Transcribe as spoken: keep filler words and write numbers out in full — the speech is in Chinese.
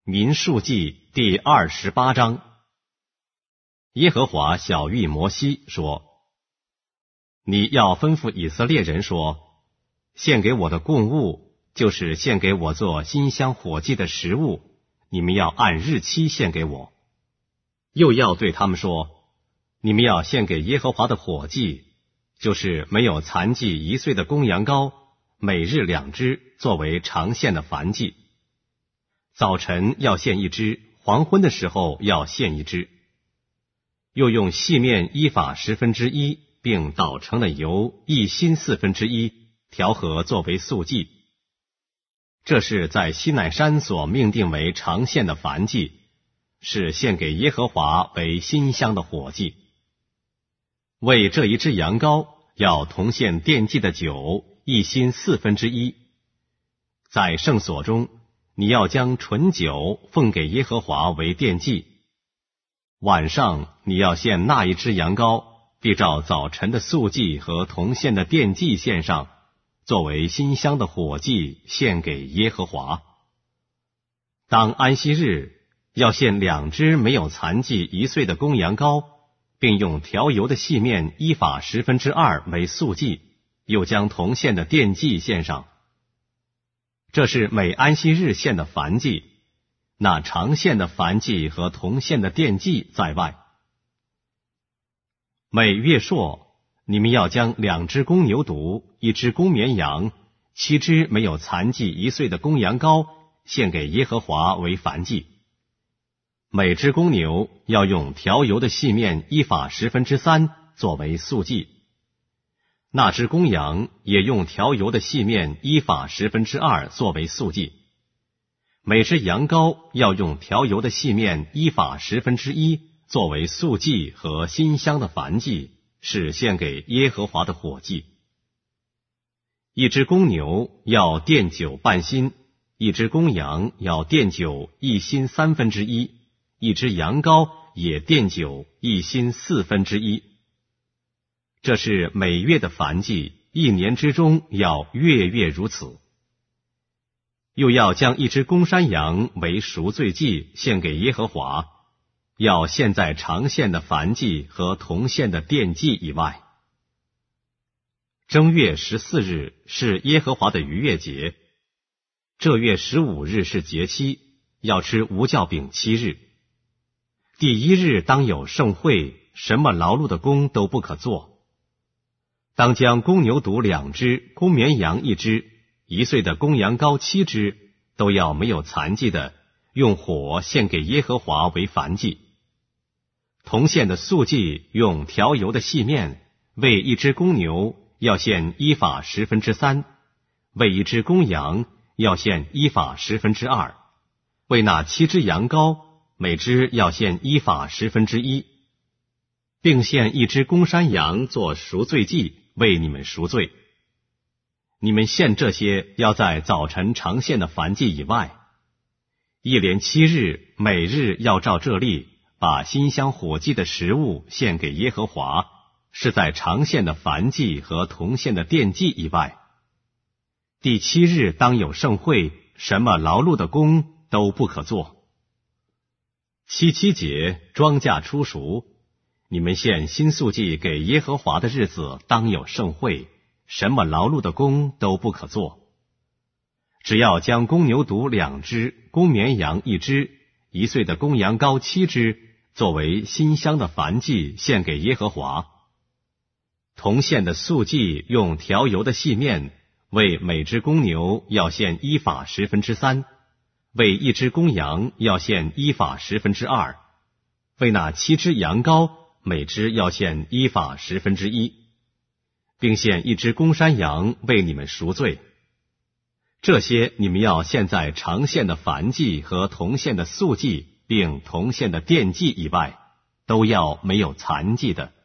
民数记第二十八章。耶和华晓谕摩西说：你要吩咐以色列人说，献给我的供物，就是献给我做馨香火祭的食物，你们要按日期献给我。又要对他们说，你们要献给耶和华的火祭，就是没有残疾一岁的公羊羔，每日两只，作为常献的燔祭。早晨要献一只，黄昏的时候要献一只。又用细面依法十分之一，并捣成的油一欣四分之一，调和作为素祭。这是在西乃山所命定为常献的燔祭，是献给耶和华为馨香的火祭。为这一只羊羔，要同献奠祭的酒一欣四分之一。在圣所中，你要将纯酒奉给耶和华为奠祭。晚上你要献那一只羊羔，必照早晨的素祭和同献的奠祭献上，作为馨香的火祭献给耶和华。当安息日，要献两只没有残疾一岁的公羊羔，并用调油的细面依法十分之二为素祭，又将同献的奠祭献上。这是每安息日献的燔祭，那常献的燔祭和同献的奠祭在外。每月朔，你们要将两只公牛犊、一只公绵羊、七只没有残疾一岁的公羊羔献给耶和华为燔祭。每只公牛要用调油的细面依法十分之三作为素祭。那只公羊也用调油的细面依法十分之二作为素祭。每只羊羔要用调油的细面依法十分之一作为素祭和馨香的燔祭，是献给耶和华的火祭。一只公牛要奠酒半欣，一只公羊要奠酒一欣三分之一，一只羊羔也奠酒一欣四分之一。这是每月的燔祭，一年之中要月月如此。又要将一只公山羊为赎罪祭献给耶和华，要献在常献的燔祭和同献的奠祭以外。正月十四日是耶和华的逾越节，这月十五日是节期，要吃无酵饼七日。第一日当有盛会，什么劳碌的工都不可做。当将公牛犊两只，公绵羊一只，一岁的公羊羔七只，都要没有残疾的，用火献给耶和华为燔祭。同献的素祭用调油的细面，为一只公牛要献依法十分之三，为一只公羊要献依法十分之二，为那七只羊羔，每只要献依法十分之一，并献一只公山羊做赎罪祭，为你们赎罪。你们献这些要在早晨常献的燔祭以外。一连七日，每日要照这例，把馨香火祭的食物献给耶和华，是在常献的燔祭和同献的奠祭以外。第七日当有盛会，什么劳碌的工都不可做。七七节庄稼初熟，你们献新素祭给耶和华的日子当有盛会，什么劳碌的工都不可做。只要将公牛犊两只，公绵羊一只，一岁的公羊羔七只，作为馨香的燔祭献给耶和华。同献的素祭用调油的细面，为每只公牛要献依法十分之三，为一只公羊要献依法十分之二，为那七只羊羔，每只要献依法十分之一，并献一只公山羊为你们赎罪。这些你们要献在常献的燔祭和同献的素祭，并同献的奠祭以外，都要没有残疾的。